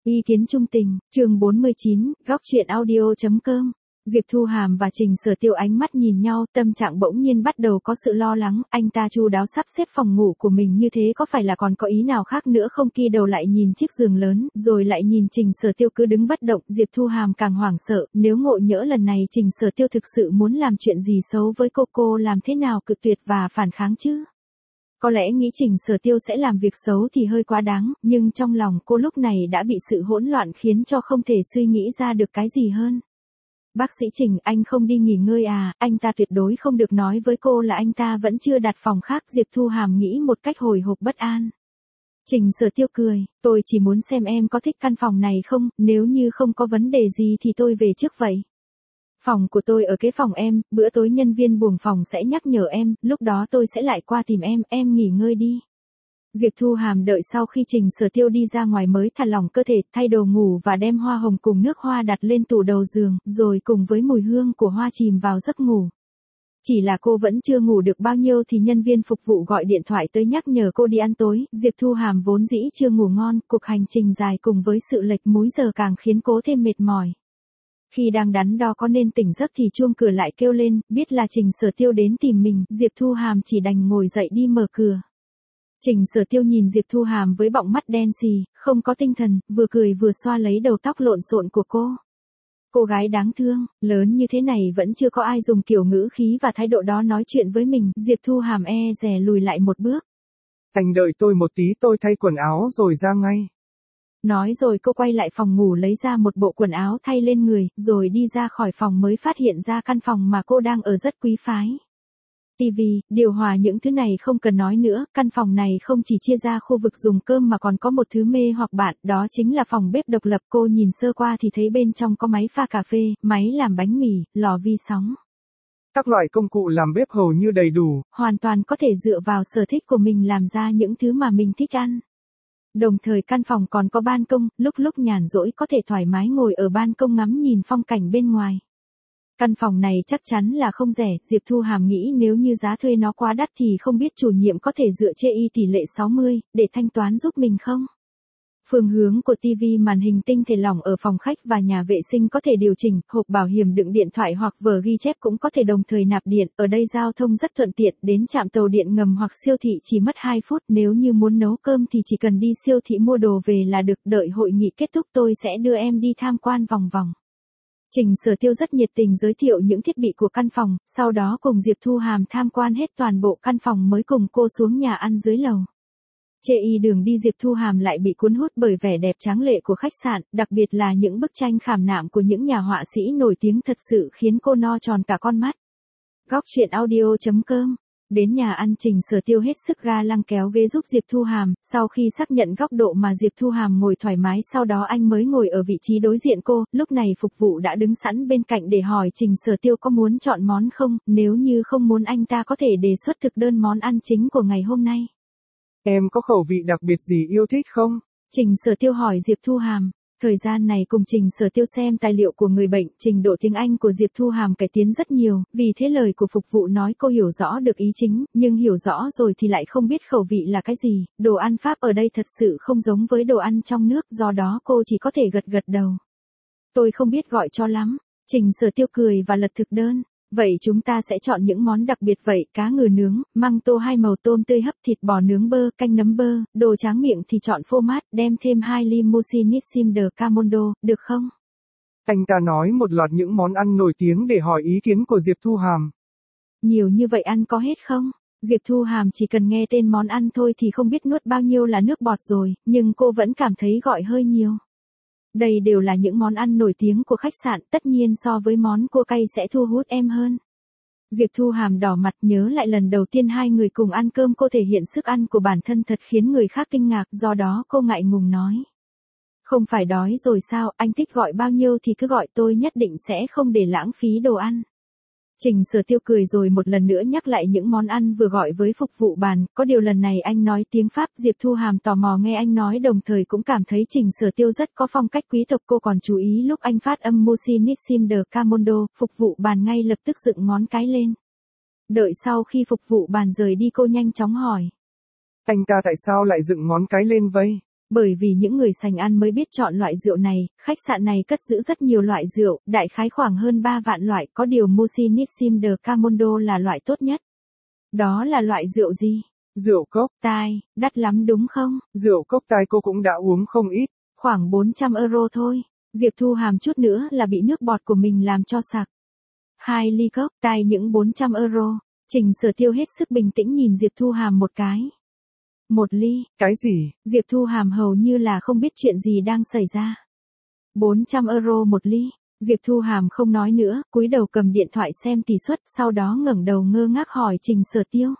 Ý kiến trung tình, chương 49, góc chuyện audio.com. Diệp Thu Hàm và Trình Sở Tiêu ánh mắt nhìn nhau, tâm trạng bỗng nhiên bắt đầu có sự lo lắng, anh ta chu đáo sắp xếp phòng ngủ của mình như thế có phải là còn có ý nào khác nữa không? Kia đầu lại nhìn chiếc giường lớn, rồi lại nhìn Trình Sở Tiêu cứ đứng bất động, Diệp Thu Hàm càng hoảng sợ, nếu ngộ nhỡ lần này Trình Sở Tiêu thực sự muốn làm chuyện gì xấu với cô làm thế nào cự tuyệt và phản kháng chứ? Có lẽ nghĩ Trình Sở Tiêu sẽ làm việc xấu thì hơi quá đáng, nhưng trong lòng cô lúc này đã bị sự hỗn loạn khiến cho không thể suy nghĩ ra được cái gì hơn. Bác sĩ Trình, anh không đi nghỉ ngơi à? Anh ta tuyệt đối không được nói với cô là anh ta vẫn chưa đặt phòng khác. Diệp Thu Hàm nghĩ một cách hồi hộp bất an. Trình Sở Tiêu cười, tôi chỉ muốn xem em có thích căn phòng này không, nếu như không có vấn đề gì thì tôi về trước vậy. Phòng của tôi ở kế phòng em, bữa tối nhân viên buồng phòng sẽ nhắc nhở em, lúc đó tôi sẽ lại qua tìm em nghỉ ngơi đi. Diệp Thu Hàm đợi sau khi Trình Sở Tiêu đi ra ngoài mới thả lỏng cơ thể, thay đồ ngủ và đem hoa hồng cùng nước hoa đặt lên tủ đầu giường, rồi cùng với mùi hương của hoa chìm vào giấc ngủ. Chỉ là cô vẫn chưa ngủ được bao nhiêu thì nhân viên phục vụ gọi điện thoại tới nhắc nhở cô đi ăn tối, Diệp Thu Hàm vốn dĩ chưa ngủ ngon, cuộc hành trình dài cùng với sự lệch múi giờ càng khiến cô thêm mệt mỏi. Khi đang đắn đo có nên tỉnh giấc thì chuông cửa lại kêu lên, biết là Trình Sở Tiêu đến tìm mình, Diệp Thu Hàm chỉ đành ngồi dậy đi mở cửa. Trình Sở Tiêu nhìn Diệp Thu Hàm với bọng mắt đen xì, không có tinh thần, vừa cười vừa xoa lấy đầu tóc lộn xộn của cô. Cô gái đáng thương, lớn như thế này vẫn chưa có ai dùng kiểu ngữ khí và thái độ đó nói chuyện với mình, Diệp Thu Hàm dè lùi lại một bước. Anh đợi tôi một tí, tôi thay quần áo rồi ra ngay. Nói rồi cô quay lại phòng ngủ lấy ra một bộ quần áo thay lên người, rồi đi ra khỏi phòng mới phát hiện ra căn phòng mà cô đang ở rất quý phái. Tivi, điều hòa những thứ này không cần nói nữa, căn phòng này không chỉ chia ra khu vực dùng cơm mà còn có một thứ mê hoặc bạn, đó chính là phòng bếp độc lập. Cô nhìn sơ qua thì thấy bên trong có máy pha cà phê, máy làm bánh mì, lò vi sóng. Các loại công cụ làm bếp hầu như đầy đủ. Hoàn toàn có thể dựa vào sở thích của mình làm ra những thứ mà mình thích ăn. Đồng thời căn phòng còn có ban công, lúc nhàn rỗi có thể thoải mái ngồi ở ban công ngắm nhìn phong cảnh bên ngoài. Căn phòng này chắc chắn là không rẻ, Diệp Thu Hàm nghĩ nếu như giá thuê nó quá đắt thì không biết chủ nhiệm có thể dựa chê y tỷ lệ 60, để thanh toán giúp mình không? Phương hướng của TV màn hình tinh thể lỏng ở phòng khách và nhà vệ sinh có thể điều chỉnh, hộp bảo hiểm đựng điện thoại hoặc vở ghi chép cũng có thể đồng thời nạp điện, ở đây giao thông rất thuận tiện, đến trạm tàu điện ngầm hoặc siêu thị chỉ mất 2 phút, nếu như muốn nấu cơm thì chỉ cần đi siêu thị mua đồ về là được, đợi hội nghị kết thúc tôi sẽ đưa em đi tham quan vòng vòng. Trình Sở Tiêu rất nhiệt tình giới thiệu những thiết bị của căn phòng, sau đó cùng Diệp Thu Hàm tham quan hết toàn bộ căn phòng mới cùng cô xuống nhà ăn dưới lầu. Chê y đường đi Diệp Thu Hàm lại bị cuốn hút bởi vẻ đẹp tráng lệ của khách sạn, đặc biệt là những bức tranh khảm nạm của những nhà họa sĩ nổi tiếng thật sự khiến cô no tròn cả con mắt. Góc chuyện audio.com. Đến nhà ăn Trình Sở Tiêu hết sức ga lăng kéo ghế giúp Diệp Thu Hàm, sau khi xác nhận góc độ mà Diệp Thu Hàm ngồi thoải mái sau đó anh mới ngồi ở vị trí đối diện cô, lúc này phục vụ đã đứng sẵn bên cạnh để hỏi Trình Sở Tiêu có muốn chọn món không, nếu như không muốn anh ta có thể đề xuất thực đơn món ăn chính của ngày hôm nay. Em có khẩu vị đặc biệt gì yêu thích không? Trình Sở Tiêu hỏi Diệp Thu Hàm. Thời gian này cùng Trình Sở Tiêu xem tài liệu của người bệnh, trình độ tiếng Anh của Diệp Thu Hàm cải tiến rất nhiều, vì thế lời của phục vụ nói cô hiểu rõ được ý chính, nhưng hiểu rõ rồi thì lại không biết khẩu vị là cái gì, đồ ăn Pháp ở đây thật sự không giống với đồ ăn trong nước, do đó cô chỉ có thể gật đầu. Tôi không biết gọi cho lắm. Trình Sở Tiêu cười và lật thực đơn. Vậy chúng ta sẽ chọn những món đặc biệt vậy, cá ngừ nướng, măng tô 2 màu tôm tươi hấp, thịt bò nướng bơ, canh nấm bơ, đồ tráng miệng thì chọn phô mát, đem thêm 2 ly Musinissime de Camondo, được không? Anh ta nói một loạt những món ăn nổi tiếng để hỏi ý kiến của Diệp Thu Hàm. Nhiều như vậy ăn có hết không? Diệp Thu Hàm chỉ cần nghe tên món ăn thôi thì không biết nuốt bao nhiêu là nước bọt rồi, nhưng cô vẫn cảm thấy gọi hơi nhiều. Đây đều là những món ăn nổi tiếng của khách sạn, tất nhiên so với món cua cay sẽ thu hút em hơn. Diệp Thu Hàm đỏ mặt nhớ lại lần đầu tiên hai người cùng ăn cơm cô thể hiện sức ăn của bản thân thật khiến người khác kinh ngạc, do đó cô ngại ngùng nói. Không phải đói rồi sao, anh thích gọi bao nhiêu thì cứ gọi, tôi nhất định sẽ không để lãng phí đồ ăn. Trình Sở Tiêu cười rồi một lần nữa nhắc lại những món ăn vừa gọi với phục vụ bàn, có điều lần này anh nói tiếng Pháp, Diệp Thu Hàm tò mò nghe anh nói đồng thời cũng cảm thấy Trình Sở Tiêu rất có phong cách quý tộc, cô còn chú ý lúc anh phát âm Musinissime de Camondo, phục vụ bàn ngay lập tức dựng ngón cái lên. Đợi sau khi phục vụ bàn rời đi cô nhanh chóng hỏi. Anh ta tại sao lại dựng ngón cái lên vậy? Bởi vì những người sành ăn mới biết chọn loại rượu này, khách sạn này cất giữ rất nhiều loại rượu, đại khái khoảng hơn 3 vạn loại, có điều Musinissime de Camondo là loại tốt nhất. Đó là loại rượu gì? Rượu cốc. Tai, đắt lắm đúng không? Rượu cốc tai cô cũng đã uống không ít. Khoảng 400 euro thôi. Diệp Thu Hàm chút nữa là bị nước bọt của mình làm cho sặc. 2 ly cốc tai những 400 euro. Trình Sở Tiêu hết sức bình tĩnh nhìn Diệp Thu Hàm một cái. 1 ly. Cái gì? Diệp Thu Hàm hầu như là không biết chuyện gì đang xảy ra. 400 euro 1 ly. Diệp Thu Hàm không nói nữa, cúi đầu cầm điện thoại xem tỷ suất, sau đó ngẩng đầu ngơ ngác hỏi Trình Sở Tiêu.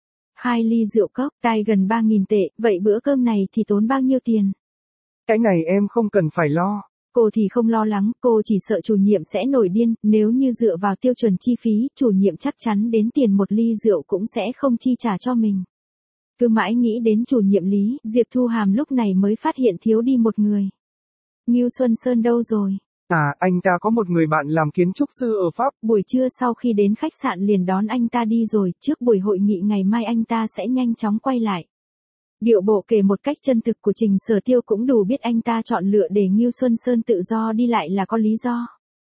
2 ly rượu cốc tai gần 3.000 tệ, vậy bữa cơm này thì tốn bao nhiêu tiền? Cái này em không cần phải lo. Cô thì không lo lắng, cô chỉ sợ chủ nhiệm sẽ nổi điên, nếu như dựa vào tiêu chuẩn chi phí, chủ nhiệm chắc chắn đến tiền 1 ly rượu cũng sẽ không chi trả cho mình. Cứ mãi nghĩ đến chủ nhiệm Lý, Diệp Thu Hàm lúc này mới phát hiện thiếu đi một người. Ngưu Xuân Sơn đâu rồi? À, anh ta có một người bạn làm kiến trúc sư ở Pháp. Buổi trưa sau khi đến khách sạn liền đón anh ta đi rồi, trước buổi hội nghị ngày mai anh ta sẽ nhanh chóng quay lại. Điệu bộ kể một cách chân thực của Trình Sở Tiêu cũng đủ biết anh ta chọn lựa để Ngưu Xuân Sơn tự do đi lại là có lý do.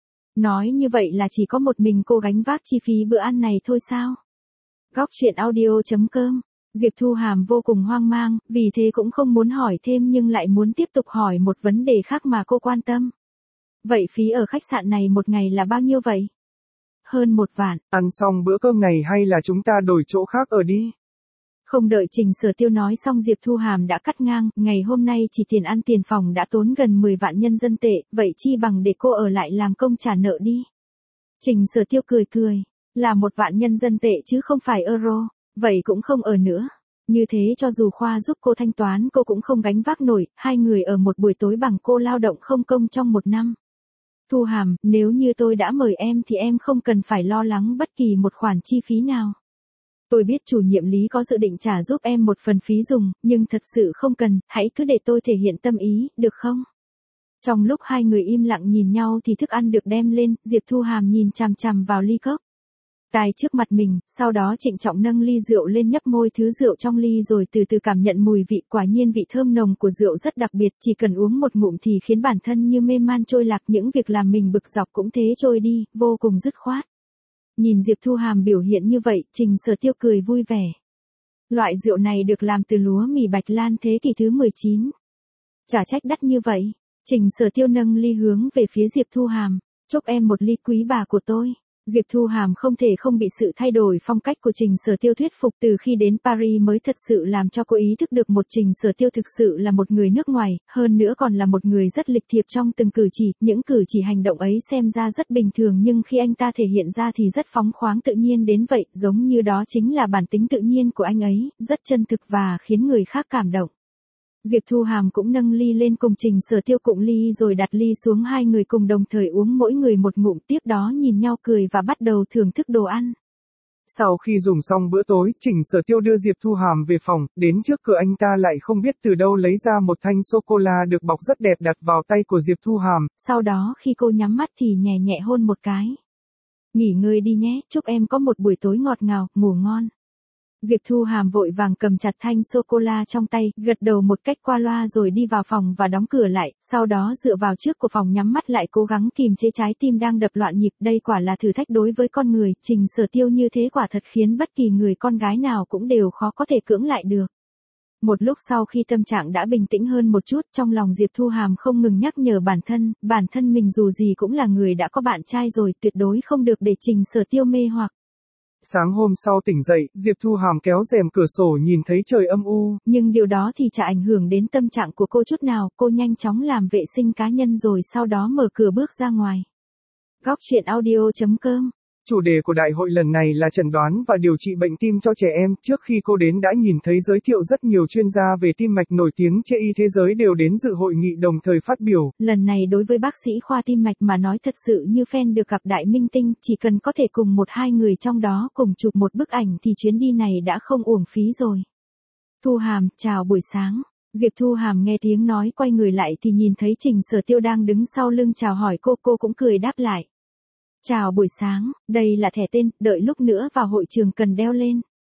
Nói như vậy là chỉ có một mình cô gánh vác chi phí bữa ăn này thôi sao? Góc truyện audio.com. Diệp Thu Hàm vô cùng hoang mang, vì thế cũng không muốn hỏi thêm nhưng lại muốn tiếp tục hỏi một vấn đề khác mà cô quan tâm. Vậy phí ở khách sạn này một ngày là bao nhiêu vậy? Hơn 1 vạn. Ăn xong bữa cơm này hay là chúng ta đổi chỗ khác ở đi? Không đợi Trình Sở Tiêu nói xong Diệp Thu Hàm đã cắt ngang, ngày hôm nay chỉ tiền ăn tiền phòng đã tốn gần 10 vạn nhân dân tệ, vậy chi bằng để cô ở lại làm công trả nợ đi. Trình Sở Tiêu cười cười, là 1 vạn nhân dân tệ chứ không phải euro, vậy cũng không ở nữa. Như thế cho dù Khoa giúp cô thanh toán cô cũng không gánh vác nổi, 2 người ở một buổi tối bằng cô lao động không công trong 1 năm. Thu Hàm, nếu như tôi đã mời em thì em không cần phải lo lắng bất kỳ một khoản chi phí nào. Tôi biết chủ nhiệm Lý có dự định trả giúp em một phần phí dùng, nhưng thật sự không cần, hãy cứ để tôi thể hiện tâm ý, được không? Trong lúc 2 người im lặng nhìn nhau thì thức ăn được đem lên, Diệp Thu Hàm nhìn chằm chằm vào ly cốc tai trước mặt mình, sau đó trịnh trọng nâng ly rượu lên nhấp môi thứ rượu trong ly rồi từ từ cảm nhận mùi vị, quả nhiên vị thơm nồng của rượu rất đặc biệt, chỉ cần uống một ngụm thì khiến bản thân như mê man trôi lạc, những việc làm mình bực dọc cũng thế trôi đi, vô cùng dứt khoát. Nhìn Diệp Thu Hàm biểu hiện như vậy, Trình Sở Tiêu cười vui vẻ. Loại rượu này được làm từ lúa mì Bạch Lan thế kỷ thứ 19. Chả trách đắt như vậy. Trình Sở Tiêu nâng ly hướng về phía Diệp Thu Hàm. Chúc em một ly quý bà của tôi. Diệp Thu Hàm không thể không bị sự thay đổi phong cách của Trình Sở Tiêu thuyết phục, từ khi đến Paris mới thật sự làm cho cô ý thức được một Trình Sở Tiêu thực sự là một người nước ngoài, hơn nữa còn là một người rất lịch thiệp trong từng cử chỉ, những cử chỉ hành động ấy xem ra rất bình thường nhưng khi anh ta thể hiện ra thì rất phóng khoáng tự nhiên đến vậy, giống như đó chính là bản tính tự nhiên của anh ấy, rất chân thực và khiến người khác cảm động. Diệp Thu Hàm cũng nâng ly lên cùng Trình Sở Tiêu cụng ly rồi đặt ly xuống, 2 người cùng đồng thời uống mỗi người một ngụm, tiếp đó nhìn nhau cười và bắt đầu thưởng thức đồ ăn. Sau khi dùng xong bữa tối, Trình Sở Tiêu đưa Diệp Thu Hàm về phòng, đến trước cửa anh ta lại không biết từ đâu lấy ra một thanh sô-cô-la được bọc rất đẹp đặt vào tay của Diệp Thu Hàm. Sau đó khi cô nhắm mắt thì nhẹ nhẹ hôn một cái. Nghỉ ngơi đi nhé, chúc em có một buổi tối ngọt ngào, ngủ ngon. Diệp Thu Hàm vội vàng cầm chặt thanh sô-cô-la trong tay, gật đầu một cách qua loa rồi đi vào phòng và đóng cửa lại, sau đó dựa vào trước của phòng nhắm mắt lại cố gắng kìm chế trái tim đang đập loạn nhịp, đây quả là thử thách đối với con người, Trình Sở Tiêu như thế quả thật khiến bất kỳ người con gái nào cũng đều khó có thể cưỡng lại được. Một lúc sau khi tâm trạng đã bình tĩnh hơn một chút, trong lòng Diệp Thu Hàm không ngừng nhắc nhở bản thân mình dù gì cũng là người đã có bạn trai rồi, tuyệt đối không được để Trình Sở Tiêu mê hoặc. Sáng hôm sau tỉnh dậy, Diệp Thu Hàm kéo rèm cửa sổ nhìn thấy trời âm u. Nhưng điều đó thì chả ảnh hưởng đến tâm trạng của cô chút nào, cô nhanh chóng làm vệ sinh cá nhân rồi sau đó mở cửa bước ra ngoài. Góc truyện audio.com. Chủ đề của đại hội lần này là chẩn đoán và điều trị bệnh tim cho trẻ em. Trước khi cô đến đã nhìn thấy giới thiệu rất nhiều chuyên gia về tim mạch nổi tiếng trên y thế giới đều đến dự hội nghị đồng thời phát biểu. Lần này đối với bác sĩ khoa tim mạch mà nói thật sự như fan được gặp đại minh tinh, chỉ cần có thể cùng 1-2 người trong đó cùng chụp một bức ảnh thì chuyến đi này đã không uổng phí rồi. Thu Hàm, chào buổi sáng. Diệp Thu Hàm nghe tiếng nói quay người lại thì nhìn thấy Trình Sở Tiêu đang đứng sau lưng chào hỏi cô cũng cười đáp lại. Chào buổi sáng, đây là thẻ tên, đợi lúc nữa vào hội trường cần đeo lên.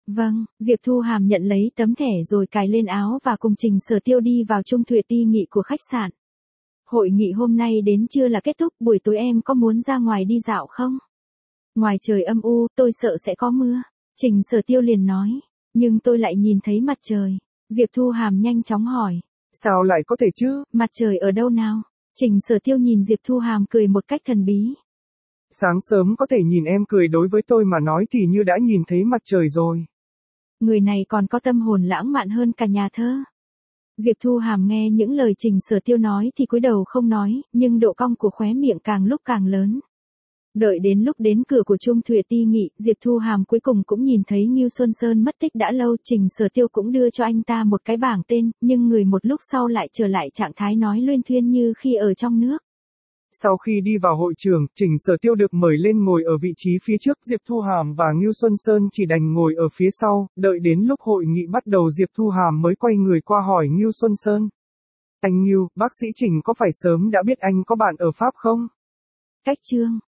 Vâng, Diệp Thu Hàm nhận lấy tấm thẻ rồi cài lên áo và cùng Trình Sở Tiêu đi vào chung thuyền ti nghị của khách sạn. Hội nghị hôm nay đến trưa là kết thúc, buổi tối em có muốn ra ngoài đi dạo không? Ngoài trời âm u, tôi sợ sẽ có mưa. Trình Sở Tiêu liền nói, nhưng tôi lại nhìn thấy mặt trời. Diệp Thu Hàm nhanh chóng hỏi. Sao lại có thể chứ? Mặt trời ở đâu nào? Trình Sở Tiêu nhìn Diệp Thu Hàm cười một cách thần bí. Sáng sớm có thể nhìn em cười đối với tôi mà nói thì như đã nhìn thấy mặt trời rồi. Người này còn có tâm hồn lãng mạn hơn cả nhà thơ. Diệp Thu Hàm nghe những lời Trình Sở Tiêu nói thì cúi đầu không nói, nhưng độ cong của khóe miệng càng lúc càng lớn. Đợi đến lúc đến cửa của Trung Thụy Ti Nghị, Diệp Thu Hàm cuối cùng cũng nhìn thấy Ngưu Xuân Sơn mất tích đã lâu. Trình Sở Tiêu cũng đưa cho anh ta một cái bảng tên, nhưng người một lúc sau lại trở lại trạng thái nói luyên thuyên như khi ở trong nước. Sau khi đi vào hội trường, Trình Sở Tiêu được mời lên ngồi ở vị trí phía trước, Diệp Thu Hàm và Ngưu Xuân Sơn chỉ đành ngồi ở phía sau. Đợi đến lúc hội nghị bắt đầu, Diệp Thu Hàm mới quay người qua hỏi Ngưu Xuân Sơn. Anh Ngưu, bác sĩ Trình có phải sớm đã biết anh có bạn ở Pháp không? Cách chương